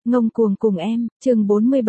Ngông cuồng cùng em, chương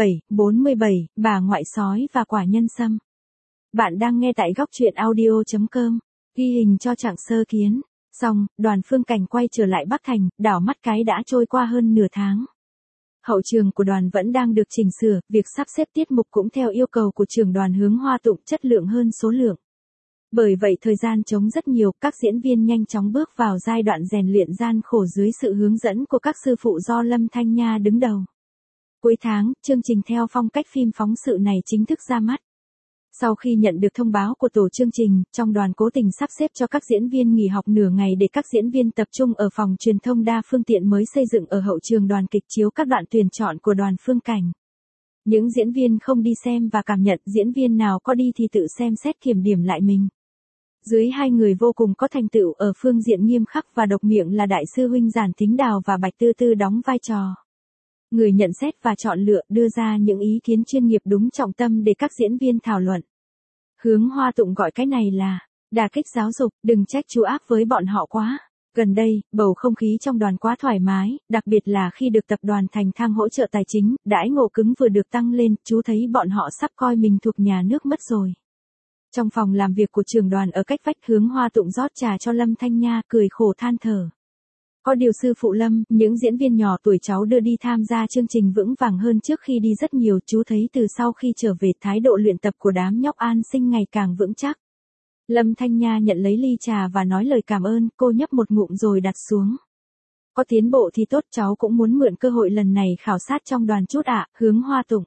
47, bà ngoại sói và quả nhân sâm. Bạn đang nghe tại góc truyện audio.com, ghi hình cho Trạng Sơ Kiến. Xong, Đoàn Phương Cảnh quay trở lại Bắc Thành, đảo mắt cái đã trôi qua hơn nửa tháng. Hậu trường của đoàn vẫn đang được chỉnh sửa, việc sắp xếp tiết mục cũng theo yêu cầu của trưởng đoàn Hướng Hoa Tụng, chất lượng hơn số lượng. Bởi vậy thời gian trống rất nhiều, các diễn viên nhanh chóng bước vào giai đoạn rèn luyện gian khổ dưới sự hướng dẫn của các sư phụ do Lâm Thanh Nha đứng đầu. Cuối tháng, chương trình theo phong cách phim phóng sự này chính thức ra mắt. Sau khi nhận được thông báo của tổ chương trình, trong đoàn cố tình sắp xếp cho các diễn viên nghỉ học nửa ngày để các diễn viên tập trung ở phòng truyền thông đa phương tiện mới xây dựng ở hậu trường đoàn kịch chiếu các đoạn tuyển chọn của Đoàn Phương Cảnh. Những diễn viên không đi xem và cảm nhận, diễn viên nào có đi thì tự xem xét kiểm điểm lại mình. Dưới hai người vô cùng có thành tựu ở phương diện nghiêm khắc và độc miệng là Đại sư huynh Giản Thính Đào và Bạch Tư Tư đóng vai trò người nhận xét và chọn lựa, đưa ra những ý kiến chuyên nghiệp đúng trọng tâm để các diễn viên thảo luận. Hướng Hoa Tụng gọi cái này là đả kích giáo dục, đừng trách chú ác với bọn họ quá. Gần đây, bầu không khí trong đoàn quá thoải mái, đặc biệt là khi được tập đoàn Thành Thang hỗ trợ tài chính, đãi ngộ cứng vừa được tăng lên, chú thấy bọn họ sắp coi mình thuộc nhà nước mất rồi. Trong phòng làm việc của trưởng đoàn ở cách vách, Hướng Hoa Tụng rót trà cho Lâm Thanh Nha, cười khổ than thở. Có điều sư phụ Lâm, những diễn viên nhỏ tuổi cháu đưa đi tham gia chương trình vững vàng hơn trước khi đi rất nhiều, chú thấy từ sau khi trở về thái độ luyện tập của đám nhóc An Sinh ngày càng vững chắc. Lâm Thanh Nha nhận lấy ly trà và nói lời cảm ơn, cô nhấp một ngụm rồi đặt xuống. Có tiến bộ thì tốt, cháu cũng muốn mượn cơ hội lần này khảo sát trong đoàn chút ạ, Hướng Hoa Tụng.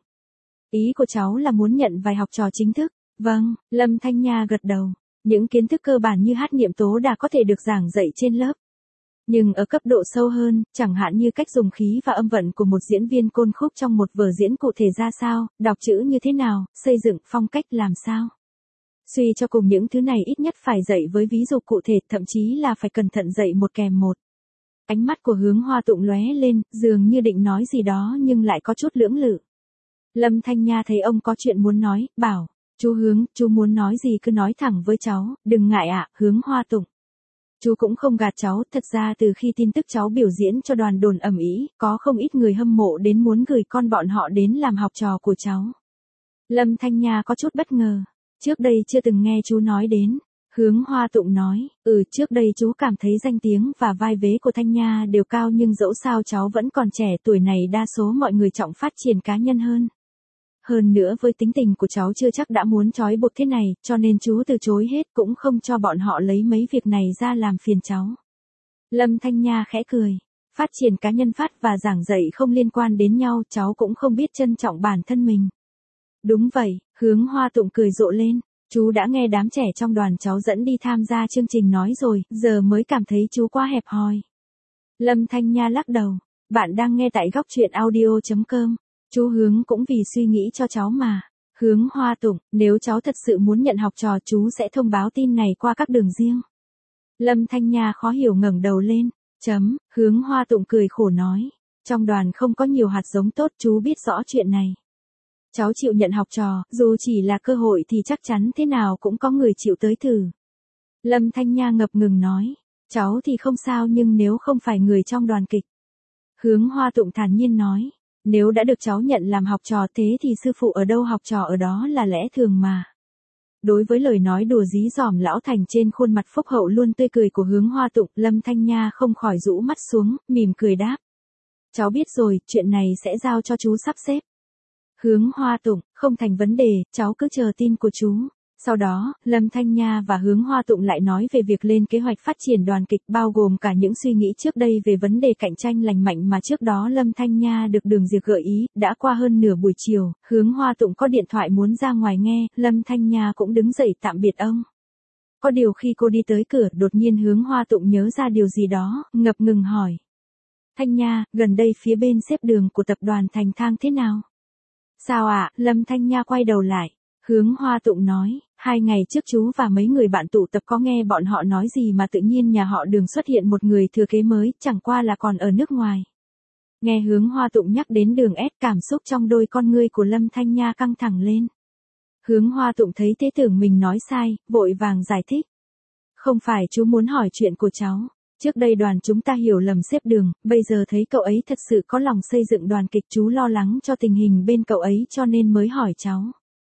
Ý của cháu là muốn nhận vài học trò chính thức. Vâng, Lâm Thanh Nha gật đầu. Những kiến thức cơ bản như hát niệm tố đã có thể được giảng dạy trên lớp. Nhưng ở cấp độ sâu hơn, chẳng hạn như cách dùng khí và âm vận của một diễn viên côn khúc trong một vở diễn cụ thể ra sao, đọc chữ như thế nào, xây dựng phong cách làm sao. Suy cho cùng những thứ này ít nhất phải dạy với ví dụ cụ thể, thậm chí là phải cẩn thận dạy một kèm một. Ánh mắt của Hướng Hoa Tụng lóe lên, dường như định nói gì đó nhưng lại có chút lưỡng lự. Lâm Thanh Nha thấy ông có chuyện muốn nói, bảo. Chú Hướng, chú muốn nói gì cứ nói thẳng với cháu, đừng ngại ạ, Hướng Hoa Tụng. Chú cũng không gạt cháu, thật ra từ khi tin tức cháu biểu diễn cho đoàn đồn ầm ĩ, có không ít người hâm mộ đến muốn gửi con bọn họ đến làm học trò của cháu. Lâm Thanh Nha có chút bất ngờ, trước đây chưa từng nghe chú nói đến. Hướng Hoa Tụng nói, trước đây chú cảm thấy danh tiếng và vai vế của Thanh Nha đều cao nhưng dẫu sao cháu vẫn còn trẻ, tuổi này đa số mọi người trọng phát triển cá nhân hơn. Hơn nữa với tính tình của cháu chưa chắc đã muốn trói buộc thế này, cho nên chú từ chối hết, cũng không cho bọn họ lấy mấy việc này ra làm phiền cháu. Lâm Thanh Nha khẽ cười. Phát triển cá nhân phát và giảng dạy không liên quan đến nhau, cháu cũng không biết trân trọng bản thân mình. Đúng vậy, Hướng Hoa Tụng cười rộ lên. Chú đã nghe đám trẻ trong đoàn cháu dẫn đi tham gia chương trình nói rồi, giờ mới cảm thấy chú quá hẹp hòi. Lâm Thanh Nha lắc đầu. Bạn đang nghe tại góc truyện audio.com. Chú Hướng cũng vì suy nghĩ cho cháu mà. Hướng Hoa Tụng, nếu cháu thật sự muốn nhận học trò chú sẽ thông báo tin này qua các đường riêng. Lâm Thanh Nha khó hiểu ngẩng đầu lên. Hướng Hoa Tụng cười khổ nói. Trong đoàn không có nhiều hạt giống tốt, chú biết rõ chuyện này. Cháu chịu nhận học trò, dù chỉ là cơ hội thì chắc chắn thế nào cũng có người chịu tới thử. Lâm Thanh Nha ngập ngừng nói. Cháu thì không sao nhưng nếu không phải người trong đoàn kịch. Hướng Hoa Tụng thản nhiên nói. Nếu đã được cháu nhận làm học trò thế thì sư phụ ở đâu học trò ở đó là lẽ thường mà. Đối với lời nói đùa dí dỏm lão thành trên khuôn mặt phúc hậu luôn tươi cười của Hướng Hoa Tụng, Lâm Thanh Nha không khỏi rũ mắt xuống, mỉm cười đáp. Cháu biết rồi, chuyện này sẽ giao cho chú sắp xếp. Hướng Hoa Tụng, không thành vấn đề, cháu cứ chờ tin của chú. Sau đó, Lâm Thanh Nha và Hướng Hoa Tụng lại nói về việc lên kế hoạch phát triển đoàn kịch, bao gồm cả những suy nghĩ trước đây về vấn đề cạnh tranh lành mạnh mà trước đó Lâm Thanh Nha được Đường Diệp gợi ý. Đã qua hơn nửa buổi chiều, Hướng Hoa Tụng có điện thoại muốn ra ngoài nghe, Lâm Thanh Nha cũng đứng dậy tạm biệt ông. Có điều khi cô đi tới cửa, đột nhiên Hướng Hoa Tụng nhớ ra điều gì đó, ngập ngừng hỏi. Thanh Nha, gần đây phía bên xếp đường của tập đoàn Thành Thang thế nào? Sao ạ? Lâm Thanh Nha quay đầu lại. Hướng Hoa Tụng nói, 2 ngày trước chú và mấy người bạn tụ tập có nghe bọn họ nói gì mà tự nhiên nhà họ Đường xuất hiện một người thừa kế mới, chẳng qua là còn ở nước ngoài. Nghe Hướng Hoa Tụng nhắc đến Đường S, cảm xúc trong đôi con ngươi của Lâm Thanh Nha căng thẳng lên. Hướng Hoa Tụng thấy thế tưởng mình nói sai, vội vàng giải thích. Không phải chú muốn hỏi chuyện của cháu. Trước đây đoàn chúng ta hiểu lầm xếp Đường, bây giờ thấy cậu ấy thật sự có lòng xây dựng đoàn kịch, chú lo lắng cho tình hình bên cậu ấy cho nên mới hỏi cháu.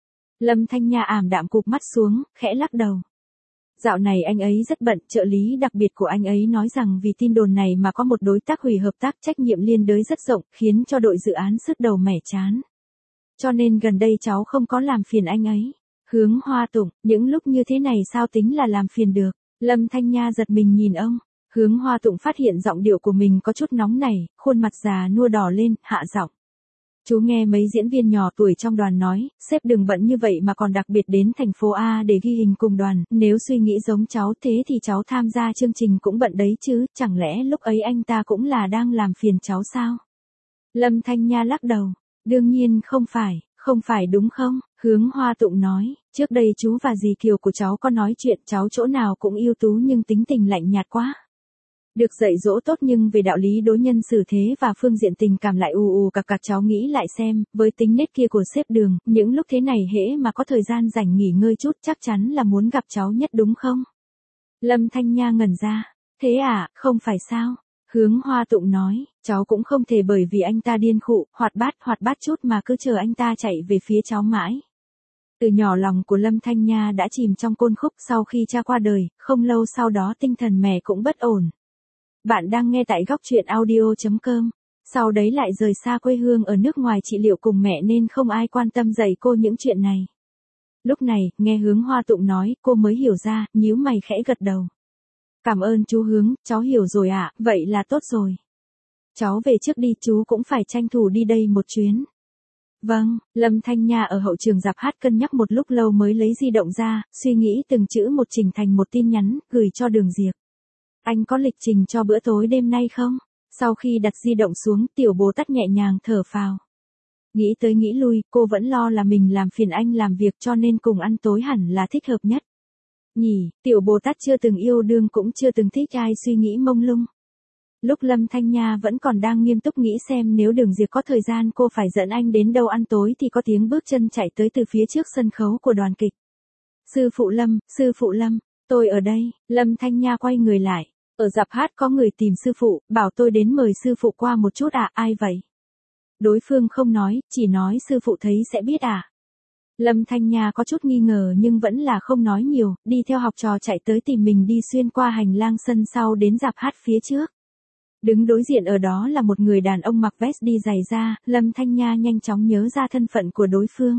Lâm Thanh Nha ảm đạm cụp mắt xuống, khẽ lắc đầu. Dạo này anh ấy rất bận, trợ lý đặc biệt của anh ấy nói rằng vì tin đồn này mà có một đối tác hủy hợp tác, trách nhiệm liên đới rất rộng, khiến cho đội dự án sứt đầu mẻ trán. Cho nên gần đây cháu không có làm phiền anh ấy. Hướng Hoa Tụng, những lúc như thế này sao tính là làm phiền được? Lâm Thanh Nha giật mình nhìn ông. Hướng Hoa Tụng phát hiện giọng điệu của mình có chút nóng nảy, khuôn mặt già nua đỏ lên, hạ giọng. Chú nghe mấy diễn viên nhỏ tuổi trong đoàn nói, sếp Đường bận như vậy mà còn đặc biệt đến thành phố A để ghi hình cùng đoàn, nếu suy nghĩ giống cháu thế thì cháu tham gia chương trình cũng bận đấy chứ, chẳng lẽ lúc ấy anh ta cũng là đang làm phiền cháu sao? Lâm Thanh Nha lắc đầu, đương nhiên không phải đúng không? Hướng Hoa Tụng nói, trước đây chú và dì Kiều của cháu có nói chuyện, cháu chỗ nào cũng ưu tú nhưng tính tình lạnh nhạt quá. Được dạy dỗ tốt nhưng về đạo lý đối nhân xử thế và phương diện tình cảm lại ù cặc cháu nghĩ lại xem, với tính nết kia của sếp Đường, những lúc thế này hễ mà có thời gian rảnh nghỉ ngơi chút chắc chắn là muốn gặp cháu nhất đúng không? Lâm Thanh Nha ngẩn ra, thế à, không phải sao? Hướng Hoa Tụng nói, cháu cũng không thể bởi vì anh ta điên khụ, hoạt bát chút mà cứ chờ anh ta chạy về phía cháu mãi. Từ nhỏ lòng của Lâm Thanh Nha đã chìm trong côn khúc sau khi cha qua đời, không lâu sau đó tinh thần mẹ cũng bất ổn. Bạn đang nghe tại góc truyện audio.com. Sau đấy lại rời xa quê hương ở nước ngoài trị liệu cùng mẹ nên không ai quan tâm dạy cô những chuyện này. Lúc này, nghe Hướng Hoa Tụng nói, cô mới hiểu ra, nhíu mày khẽ gật đầu. Cảm ơn chú Hướng, cháu hiểu rồi ạ, vậy là tốt rồi. Cháu về trước đi, chú cũng phải tranh thủ đi đây một chuyến. Vâng, Lâm Thanh Nha ở hậu trường rạp hát cân nhắc một lúc lâu mới lấy di động ra, suy nghĩ từng chữ một chỉnh thành một tin nhắn, gửi cho Đường Diệp. Anh có lịch trình cho bữa tối đêm nay không? Sau khi đặt di động xuống, Tiểu Bồ Tát nhẹ nhàng thở phào. Nghĩ tới nghĩ lui, cô vẫn lo là mình làm phiền anh làm việc cho nên cùng ăn tối hẳn là thích hợp nhất. Nhỉ, Tiểu Bồ Tát chưa từng yêu đương cũng chưa từng thích ai suy nghĩ mông lung. Lúc Lâm Thanh Nha vẫn còn đang nghiêm túc nghĩ xem nếu Đường Diệp có thời gian cô phải dẫn anh đến đâu ăn tối thì có tiếng bước chân chạy tới từ phía trước sân khấu của đoàn kịch. Sư phụ Lâm, tôi ở đây. Lâm Thanh Nha quay người lại. Ở rạp hát có người tìm sư phụ, bảo tôi đến mời sư phụ qua một chút à, ai vậy? Đối phương không nói, chỉ nói sư phụ thấy sẽ biết à. Lâm Thanh Nha có chút nghi ngờ nhưng vẫn là không nói nhiều, đi theo học trò chạy tới tìm mình đi xuyên qua hành lang sân sau đến rạp hát phía trước. Đứng đối diện ở đó là một người đàn ông mặc vest đi giày da, Lâm Thanh Nha nhanh chóng nhớ ra thân phận của đối phương.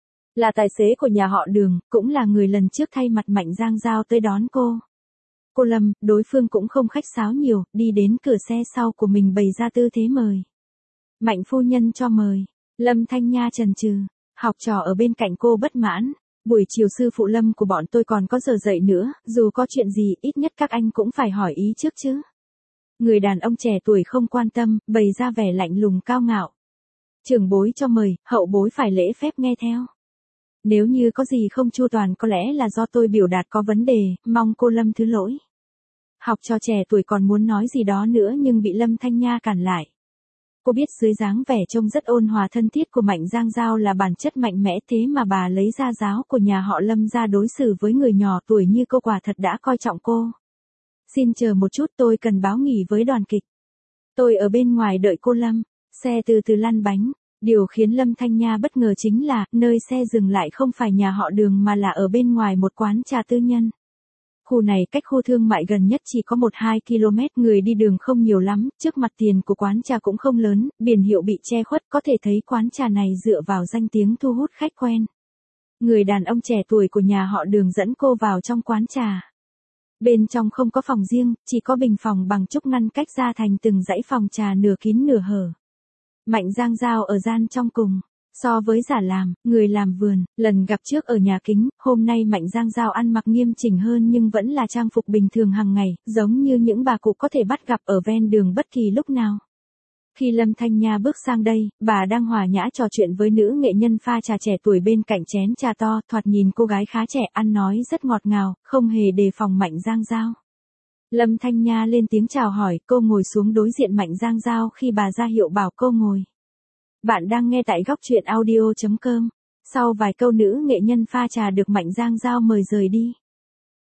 Là tài xế của nhà họ Đường, cũng là người lần trước thay mặt Mạnh Giang Giao tới đón cô. Cô Lâm, đối phương cũng không khách sáo nhiều, đi đến cửa xe sau của mình bày ra tư thế mời. Mạnh phu nhân cho mời. Lâm Thanh Nha chần chừ, học trò ở bên cạnh cô bất mãn. Buổi chiều sư phụ Lâm của bọn tôi còn có giờ dậy nữa, dù có chuyện gì ít nhất các anh cũng phải hỏi ý trước chứ. Người đàn ông trẻ tuổi không quan tâm, bày ra vẻ lạnh lùng cao ngạo. Trưởng bối cho mời, hậu bối phải lễ phép nghe theo. Nếu như có gì không chu toàn có lẽ là do tôi biểu đạt có vấn đề, mong cô Lâm thứ lỗi. Học trò trẻ tuổi còn muốn nói gì đó nữa nhưng bị Lâm Thanh Nha cản lại. Cô biết dưới dáng vẻ trông rất ôn hòa thân thiết của Mạnh Giang Giao là bản chất mạnh mẽ thế mà bà lấy ra giáo của nhà họ Lâm ra đối xử với người nhỏ tuổi như cô quả thật đã coi trọng cô. Xin chờ một chút tôi cần báo nghỉ với đoàn kịch. Tôi ở bên ngoài đợi cô Lâm. Xe từ từ lăn bánh. Điều khiến Lâm Thanh Nha bất ngờ chính là, nơi xe dừng lại không phải nhà họ Đường mà là ở bên ngoài một quán trà tư nhân. Khu này cách khu thương mại gần nhất chỉ có 1-2 km, người đi đường không nhiều lắm, trước mặt tiền của quán trà cũng không lớn, biển hiệu bị che khuất, có thể thấy quán trà này dựa vào danh tiếng thu hút khách quen. Người đàn ông trẻ tuổi của nhà họ Đường dẫn cô vào trong quán trà. Bên trong không có phòng riêng, chỉ có bình phòng bằng trúc ngăn cách ra thành từng dãy phòng trà nửa kín nửa hở. Mạnh Giang Giao ở gian trong cùng. So với giả làm, người làm vườn, lần gặp trước ở nhà kính, hôm nay Mạnh Giang Giao ăn mặc nghiêm chỉnh hơn nhưng vẫn là trang phục bình thường hàng ngày, giống như những bà cụ có thể bắt gặp ở ven đường bất kỳ lúc nào. Khi Lâm Thanh Nha bước sang đây, bà đang hòa nhã trò chuyện với nữ nghệ nhân pha trà trẻ tuổi bên cạnh chén trà to, thoạt nhìn cô gái khá trẻ, ăn nói rất ngọt ngào, không hề đề phòng Mạnh Giang Giao. Lâm Thanh Nha lên tiếng chào hỏi, cô ngồi xuống đối diện Mạnh Giang Giao khi bà ra hiệu bảo cô ngồi. Bạn đang nghe tại góc truyện audio.com. Sau vài câu nữ nghệ nhân pha trà được Mạnh Giang Giao mời rời đi.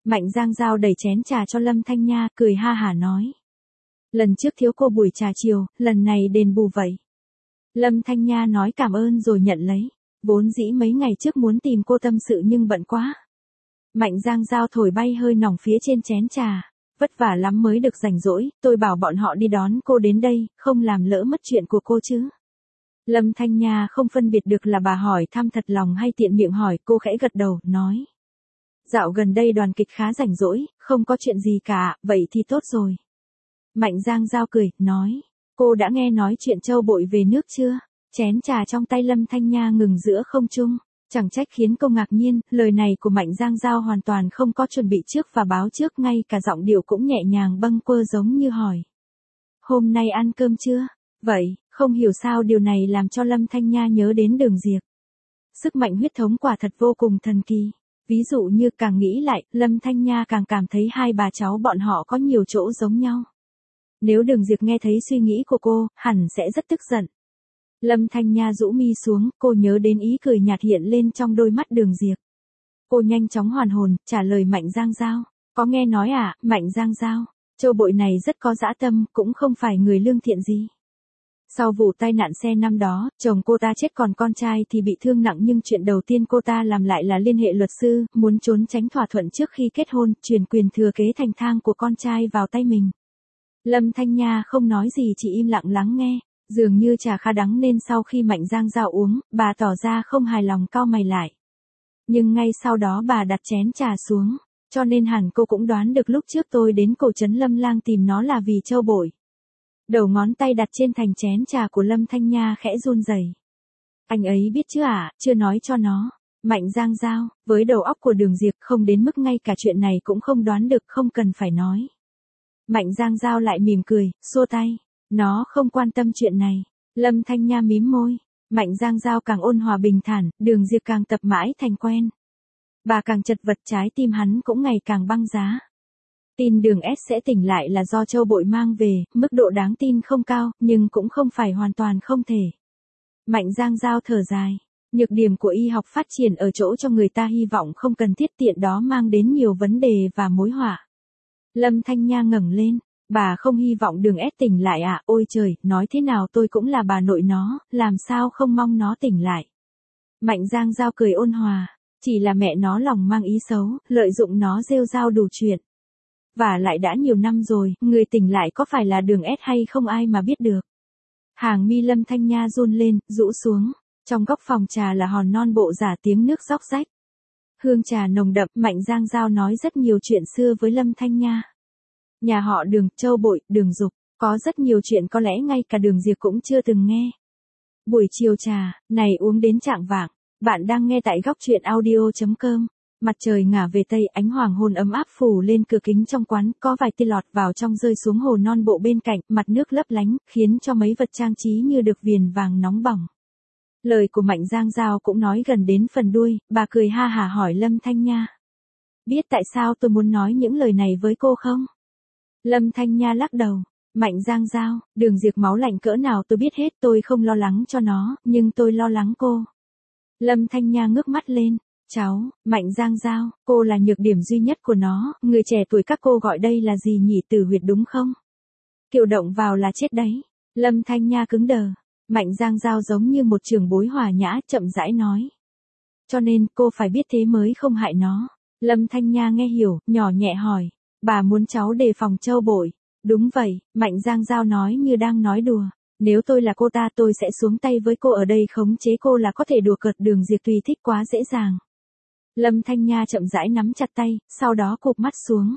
Mạnh Giang Giao đẩy chén trà cho Lâm Thanh Nha, cười ha hả nói. Lần trước thiếu cô buổi trà chiều, lần này đền bù vậy. Lâm Thanh Nha nói cảm ơn rồi nhận lấy. Vốn dĩ mấy ngày trước muốn tìm cô tâm sự nhưng bận quá. Mạnh Giang Giao thổi bay hơi nòng phía trên chén trà. Vất vả lắm mới được rảnh rỗi, tôi bảo bọn họ đi đón cô đến đây, không làm lỡ mất chuyện của cô chứ. Lâm Thanh Nha không phân biệt được là bà hỏi thăm thật lòng hay tiện miệng hỏi, cô khẽ gật đầu, nói. Dạo gần đây đoàn kịch khá rảnh rỗi, không có chuyện gì cả, vậy thì tốt rồi. Mạnh Giang Giao cười, nói. Cô đã nghe nói chuyện Châu Bội về nước chưa? Chén trà trong tay Lâm Thanh Nha ngừng giữa không trung. Chẳng trách khiến cô ngạc nhiên, lời này của Mạnh Giang Giao hoàn toàn không có chuẩn bị trước và báo trước, ngay cả giọng điệu cũng nhẹ nhàng bâng quơ giống như hỏi. Hôm nay ăn cơm chưa? Vậy, không hiểu sao điều này làm cho Lâm Thanh Nha nhớ đến Đường Diệp. Sức mạnh huyết thống quả thật vô cùng thần kỳ. Ví dụ như càng nghĩ lại, Lâm Thanh Nha càng cảm thấy hai bà cháu bọn họ có nhiều chỗ giống nhau. Nếu Đường Diệp nghe thấy suy nghĩ của cô, hẳn sẽ rất tức giận. Lâm Thanh Nha rũ mi xuống, cô nhớ đến ý cười nhạt hiện lên trong đôi mắt Đường Diệp. Cô nhanh chóng hoàn hồn, trả lời Mạnh Giang Giao. Có nghe nói à, Mạnh Giang Giao, Châu Bội này rất có dã tâm, cũng không phải người lương thiện gì. Sau vụ tai nạn xe năm đó, chồng cô ta chết còn con trai thì bị thương nặng, nhưng chuyện đầu tiên cô ta làm lại là liên hệ luật sư, muốn trốn tránh thỏa thuận trước khi kết hôn, chuyển quyền thừa kế thành thang của con trai vào tay mình. Lâm Thanh Nha không nói gì, chỉ im lặng lắng nghe. Dường như trà khá đắng nên sau khi Mạnh Giang Giao uống, bà tỏ ra không hài lòng, cau mày lại. Nhưng ngay sau đó bà đặt chén trà xuống, cho nên hẳn cô cũng đoán được lúc trước tôi đến cổ trấn Lâm Lang tìm nó là vì Châu Bội. Đầu ngón tay đặt trên thành chén trà của Lâm Thanh Nha khẽ run rẩy. Anh ấy biết chứ ạ, chưa nói cho nó. Mạnh Giang Giao, với đầu óc của Đường Diệp không đến mức ngay cả chuyện này cũng không đoán được, không cần phải nói. Mạnh Giang Giao lại mỉm cười, xua tay. Nó không quan tâm chuyện này. Lâm Thanh Nha mím môi. Mạnh Giang Giao càng ôn hòa bình thản, Đường Diệp càng tập mãi thành quen. Bà càng chật vật, trái tim hắn cũng ngày càng băng giá. Tin Đường S sẽ tỉnh lại là do Châu Bội mang về, mức độ đáng tin không cao, nhưng cũng không phải hoàn toàn không thể. Mạnh Giang Giao thở dài. Nhược điểm của y học phát triển ở chỗ cho người ta hy vọng không cần thiết, tiện đó mang đến nhiều vấn đề và mối họa. Lâm Thanh Nha ngẩng lên. Bà không hy vọng Đường S tỉnh lại à? Ôi trời, nói thế nào tôi cũng là bà nội nó, làm sao không mong nó tỉnh lại. Mạnh Giang Giao cười ôn hòa. Chỉ là mẹ nó lòng mang ý xấu, lợi dụng nó rêu rao đủ chuyện. Và lại đã nhiều năm rồi, người tỉnh lại có phải là Đường S hay không ai mà biết được. Hàng mi Lâm Thanh Nha run lên, rũ xuống. Trong góc phòng trà là hòn non bộ giả tiếng nước róc rách. Hương trà nồng đậm, Mạnh Giang Giao nói rất nhiều chuyện xưa với Lâm Thanh Nha. Nhà họ Đường, Châu Bội, Đường Dục, có rất nhiều chuyện có lẽ ngay cả Đường Diệp cũng chưa từng nghe. Buổi chiều trà, này uống đến chạng vạng. Bạn đang nghe tại góc truyện audio.com. Mặt trời ngả về tây, ánh hoàng hôn ấm áp phủ lên cửa kính trong quán, có vài tia lọt vào trong rơi xuống hồ non bộ bên cạnh, mặt nước lấp lánh, khiến cho mấy vật trang trí như được viền vàng nóng bỏng. Lời của Mạnh Giang Giao cũng nói gần đến phần đuôi, bà cười ha hả hỏi Lâm Thanh Nha. Biết tại sao tôi muốn nói những lời này với cô không? Lâm Thanh Nha lắc đầu. Mạnh Giang Giao, Đường Diệp máu lạnh cỡ nào tôi biết hết, tôi không lo lắng cho nó, nhưng tôi lo lắng cô. Lâm Thanh Nha ngước mắt lên. Cháu, Mạnh Giang Giao, cô là nhược điểm duy nhất của nó, người trẻ tuổi các cô gọi đây là gì nhỉ, tử huyệt đúng không? Kiều động vào là chết đấy. Lâm Thanh Nha cứng đờ. Mạnh Giang Giao giống như một trưởng bối hòa nhã, chậm rãi nói. Cho nên cô phải biết thế mới không hại nó. Lâm Thanh Nha nghe hiểu, nhỏ nhẹ hỏi. Bà muốn cháu đề phòng Châu Bội. Đúng vậy, Mạnh Giang Giao nói như đang nói đùa. Nếu tôi là cô ta tôi sẽ xuống tay với cô ở đây, khống chế cô là có thể đùa cợt Đường Diệp tùy thích quá dễ dàng. Lâm Thanh Nha chậm rãi nắm chặt tay, sau đó cụp mắt xuống.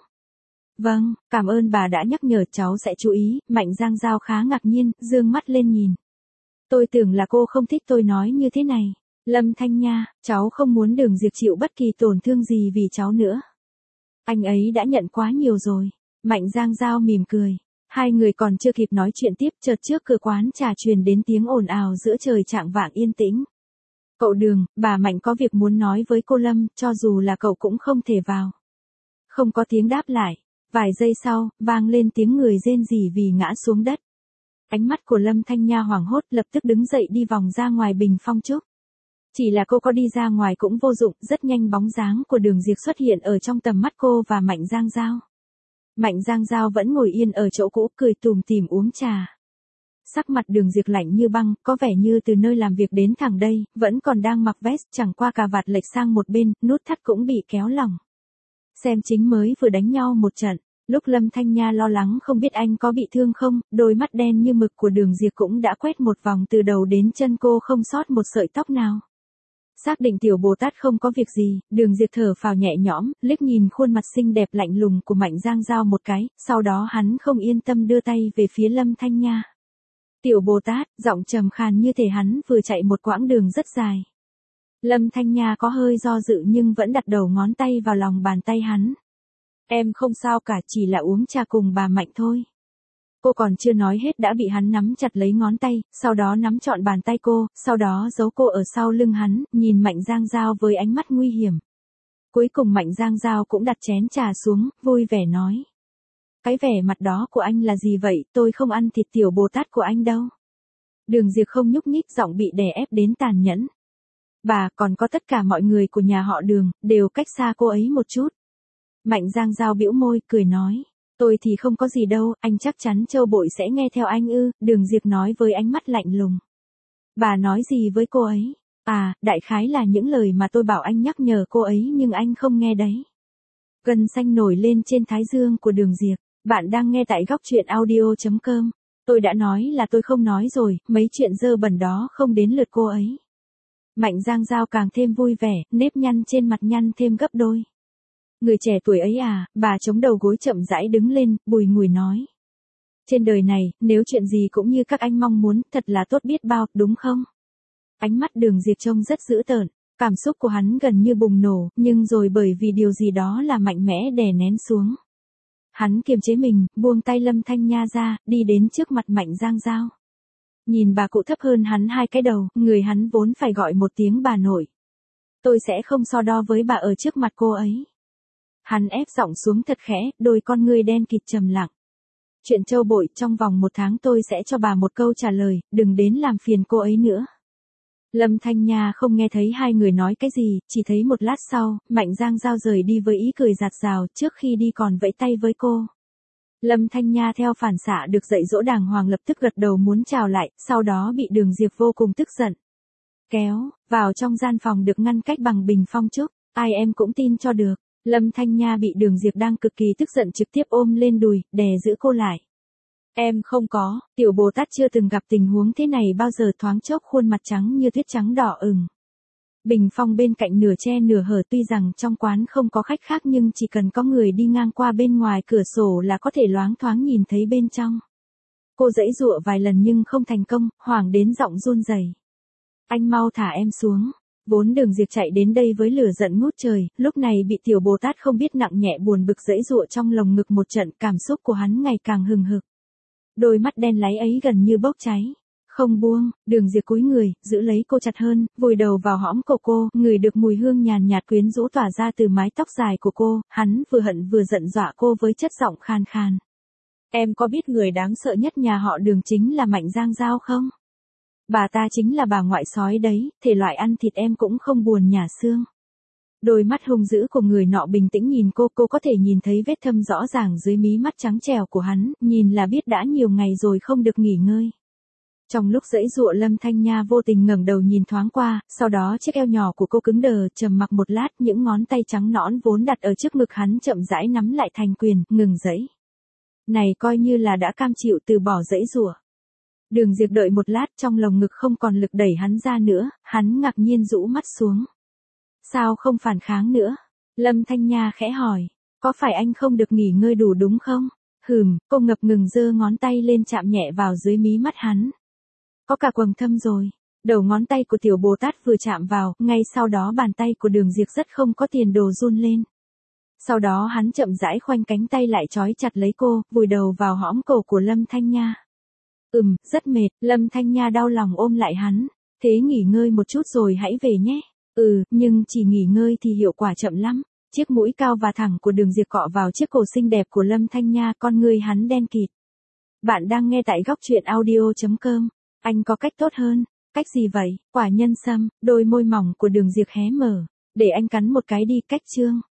Vâng, cảm ơn bà đã nhắc nhở, cháu sẽ chú ý. Mạnh Giang Giao khá ngạc nhiên, dương mắt lên nhìn. Tôi tưởng là cô không thích tôi nói như thế này. Lâm Thanh Nha, cháu không muốn Đường Diệp chịu bất kỳ tổn thương gì vì cháu nữa. Anh ấy đã nhận quá nhiều rồi. Mạnh Giang Giao mỉm cười. Hai người còn chưa kịp nói chuyện tiếp, chợt trước cửa quán trà truyền đến tiếng ồn ào giữa trời chạng vạng yên tĩnh. Cậu Đường, bà Mạnh có việc muốn nói với cô Lâm, cho dù là cậu cũng không thể vào. Không có tiếng đáp lại. Vài giây sau, vang lên tiếng người rên rỉ vì ngã xuống đất. Ánh mắt của Lâm Thanh Nha hoảng hốt, lập tức đứng dậy đi vòng ra ngoài bình phong trúc. Chỉ là cô có đi ra ngoài cũng vô dụng, rất nhanh bóng dáng của Đường Diệp xuất hiện ở trong tầm mắt cô và Mạnh Giang Giao. Mạnh Giang Giao vẫn ngồi yên ở chỗ cũ cười tủm tỉm uống trà. Sắc mặt Đường Diệp lạnh như băng, có vẻ như từ nơi làm việc đến thẳng đây, vẫn còn đang mặc vest, chẳng qua cà vạt lệch sang một bên, nút thắt cũng bị kéo lỏng. Xem chính mới vừa đánh nhau một trận, lúc Lâm Thanh Nha lo lắng không biết anh có bị thương không, đôi mắt đen như mực của Đường Diệp cũng đã quét một vòng từ đầu đến chân cô không sót một sợi tóc nào. Xác định tiểu Bồ Tát không có việc gì, Đường Diệp thở phào nhẹ nhõm, liếc nhìn khuôn mặt xinh đẹp lạnh lùng của Mạnh Giang Giao một cái, sau đó hắn không yên tâm đưa tay về phía Lâm Thanh Nha. Tiểu Bồ Tát, giọng trầm khàn như thể hắn vừa chạy một quãng đường rất dài. Lâm Thanh Nha có hơi do dự nhưng vẫn đặt đầu ngón tay vào lòng bàn tay hắn. Em không sao cả, chỉ là uống trà cùng bà Mạnh thôi. Cô còn chưa nói hết đã bị hắn nắm chặt lấy ngón tay, sau đó nắm trọn bàn tay cô, sau đó giấu cô ở sau lưng hắn, nhìn Mạnh Giang Giao với ánh mắt nguy hiểm. Cuối cùng Mạnh Giang Giao cũng đặt chén trà xuống, vui vẻ nói. Cái vẻ mặt đó của anh là gì vậy, tôi không ăn thịt tiểu Bồ Tát của anh đâu. Đường Diệp không nhúc nhích, giọng bị đè ép đến tàn nhẫn. Bà, còn có tất cả mọi người của nhà họ Đường, đều cách xa cô ấy một chút. Mạnh Giang Giao bĩu môi, cười nói. Tôi thì không có gì đâu, anh chắc chắn Châu Bội sẽ nghe theo anh ư, Đường Diệp nói với ánh mắt lạnh lùng. Bà nói gì với cô ấy? À, đại khái là những lời mà tôi bảo anh nhắc nhở cô ấy nhưng anh không nghe đấy. Gân xanh nổi lên trên thái dương của Đường Diệp. Bạn đang nghe tại góc truyện audio.com. Tôi đã nói là tôi không nói rồi, mấy chuyện dơ bẩn đó không đến lượt cô ấy. Mạnh Giang Giao càng thêm vui vẻ, nếp nhăn trên mặt nhăn thêm gấp đôi. Người trẻ tuổi ấy à, bà chống đầu gối chậm rãi đứng lên, bùi ngùi nói. Trên đời này, nếu chuyện gì cũng như các anh mong muốn, thật là tốt biết bao, đúng không? Ánh mắt Đường Diệp trông rất dữ tợn, cảm xúc của hắn gần như bùng nổ, nhưng rồi bởi vì điều gì đó là mạnh mẽ đè nén xuống. Hắn kiềm chế mình, buông tay Lâm Thanh Nha ra, đi đến trước mặt Mạnh Giang Giao. Nhìn bà cụ thấp hơn hắn 2 cái đầu, người hắn vốn phải gọi một tiếng bà nội. Tôi sẽ không so đo với bà ở trước mặt cô ấy. Hắn ép giọng xuống thật khẽ, đôi con ngươi đen kịt trầm lặng. Chuyện Châu Bội, trong vòng 1 tháng tôi sẽ cho bà một câu trả lời, đừng đến làm phiền cô ấy nữa. Lâm Thanh Nha không nghe thấy hai người nói cái gì, chỉ thấy một lát sau, Mạnh Giang Giao rời đi với ý cười rạt rào, trước khi đi còn vẫy tay với cô. Lâm Thanh Nha theo phản xạ được dạy dỗ đàng hoàng lập tức gật đầu muốn chào lại, sau đó bị Đường Diệp vô cùng tức giận. Kéo, vào trong gian phòng được ngăn cách bằng bình phong trúc, ai em cũng tin cho được. Lâm Thanh Nha bị Đường Diệp đang cực kỳ tức giận trực tiếp ôm lên đùi, đè giữ cô lại. Em không có, tiểu Bồ Tát chưa từng gặp tình huống thế này bao giờ, thoáng chốc khuôn mặt trắng như tuyết trắng đỏ ửng. Bình phong bên cạnh nửa che nửa hở, tuy rằng trong quán không có khách khác nhưng chỉ cần có người đi ngang qua bên ngoài cửa sổ là có thể loáng thoáng nhìn thấy bên trong. Cô giãy giụa vài lần nhưng không thành công, hoảng đến giọng run rẩy. Anh mau thả em xuống. Vốn Đường Diệp chạy đến đây với lửa giận ngút trời, lúc này bị tiểu Bồ Tát không biết nặng nhẹ buồn bực giãy giụa trong lồng ngực một trận, cảm xúc của hắn ngày càng hừng hực. Đôi mắt đen láy ấy gần như bốc cháy. Không buông, Đường Diệp cúi người, giữ lấy cô chặt hơn, vùi đầu vào hõm cổ cô, ngửi được mùi hương nhàn nhạt quyến rũ tỏa ra từ mái tóc dài của cô, hắn vừa hận vừa giận dọa cô với chất giọng khàn khàn. Em có biết người đáng sợ nhất nhà họ Đường chính là Mạnh Giang Giao không? Bà ta chính là bà ngoại sói đấy, thể loại ăn thịt em cũng không buồn nhả xương. Đôi mắt hung dữ của người nọ bình tĩnh nhìn cô có thể nhìn thấy vết thâm rõ ràng dưới mí mắt trắng trẻo của hắn, nhìn là biết đã nhiều ngày rồi không được nghỉ ngơi. Trong lúc giãy giụa, Lâm Thanh Nha vô tình ngẩng đầu nhìn thoáng qua, sau đó chiếc eo nhỏ của cô cứng đờ, trầm mặc một lát, những ngón tay trắng nõn vốn đặt ở trước ngực hắn chậm rãi nắm lại thành quyền, ngừng giãy. Này coi như là đã cam chịu từ bỏ giãy giụa. Đường Diệp đợi một lát, trong lồng ngực không còn lực đẩy hắn ra nữa, hắn ngạc nhiên rũ mắt xuống. Sao không phản kháng nữa? Lâm Thanh Nha khẽ hỏi, có phải anh không được nghỉ ngơi đủ đúng không? Cô ngập ngừng giơ ngón tay lên chạm nhẹ vào dưới mí mắt hắn. Có cả quầng thâm rồi. Đầu ngón tay của tiểu Bồ Tát vừa chạm vào, ngay sau đó bàn tay của Đường Diệp rất không có tiền đồ run lên. Sau đó hắn chậm rãi khoanh cánh tay lại trói chặt lấy cô, vùi đầu vào hõm cổ của Lâm Thanh Nha. Rất mệt, Lâm Thanh Nha đau lòng ôm lại hắn. Thế nghỉ ngơi một chút rồi hãy về nhé. Nhưng chỉ nghỉ ngơi thì hiệu quả chậm lắm. Chiếc mũi cao và thẳng của Đường Diệp cọ vào chiếc cổ xinh đẹp của Lâm Thanh Nha, con người hắn đen kịt. Bạn đang nghe tại góc truyện audio.com. Anh có cách tốt hơn. Cách gì vậy? Quả nhân sâm, đôi môi mỏng của Đường Diệp hé mở. Để anh cắn một cái đi, cách Trương.